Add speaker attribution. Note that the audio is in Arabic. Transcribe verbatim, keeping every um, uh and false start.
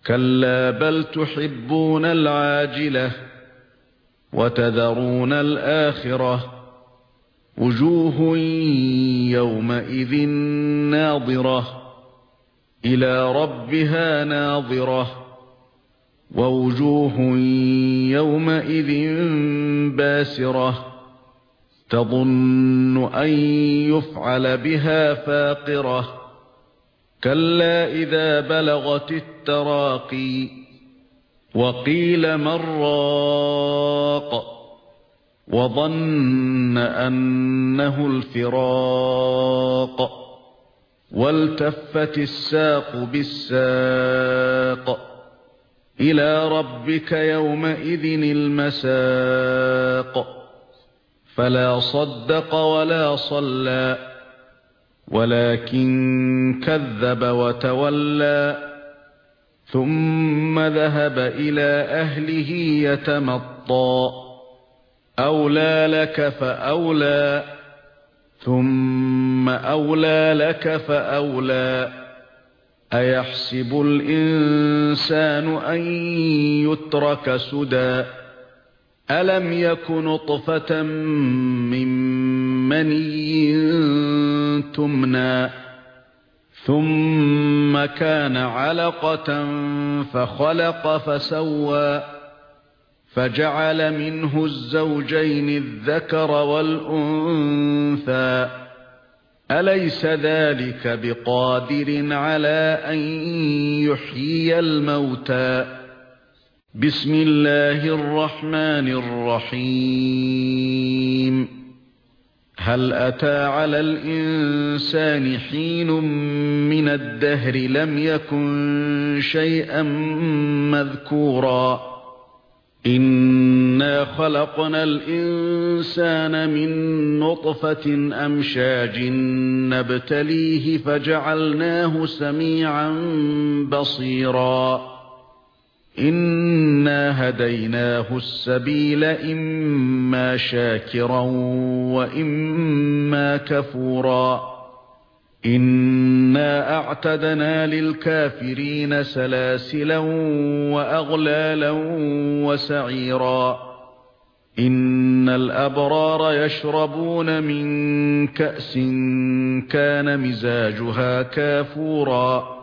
Speaker 1: كلا بل تحبون العاجلة وتذرون الآخرة وجوه يومئذ ناظرة إلى ربها ناظرة ووجوه يومئذ باسرة تظن أن يفعل بها فاقرة كلا إذا بلغت التراقي وقيل من راق وظن أنه الفراق والتفت الساق بالساق إلى ربك يومئذ المساق فلا صدق ولا صلى ولكن كذب وتولى ثم ذهب إلى أهله يتمطى أولى لك فأولى ثم أولى لك فأولى أيحسب الإنسان أن يترك سدى ألم يك نطفة من مني تمنى ثم كان علقة فخلق فسوى فجعل منه الزوجين الذكر والأنثى أليس ذلك بقادر على أن يحيي الموتى بسم الله الرحمن الرحيم هل أتى على الإنسان حين من الدهر لم يكن شيئا مذكورا إنا خلقنا الإنسان من نطفة أمشاج نبتليه فجعلناه سميعا بصيرا إنا هديناه السبيل إما شاكرا وإما كفورا إنا أعتدنا للكافرين سلاسلا وأغلالا وسعيرا إن الأبرار يشربون من كأس كان مزاجها كافورا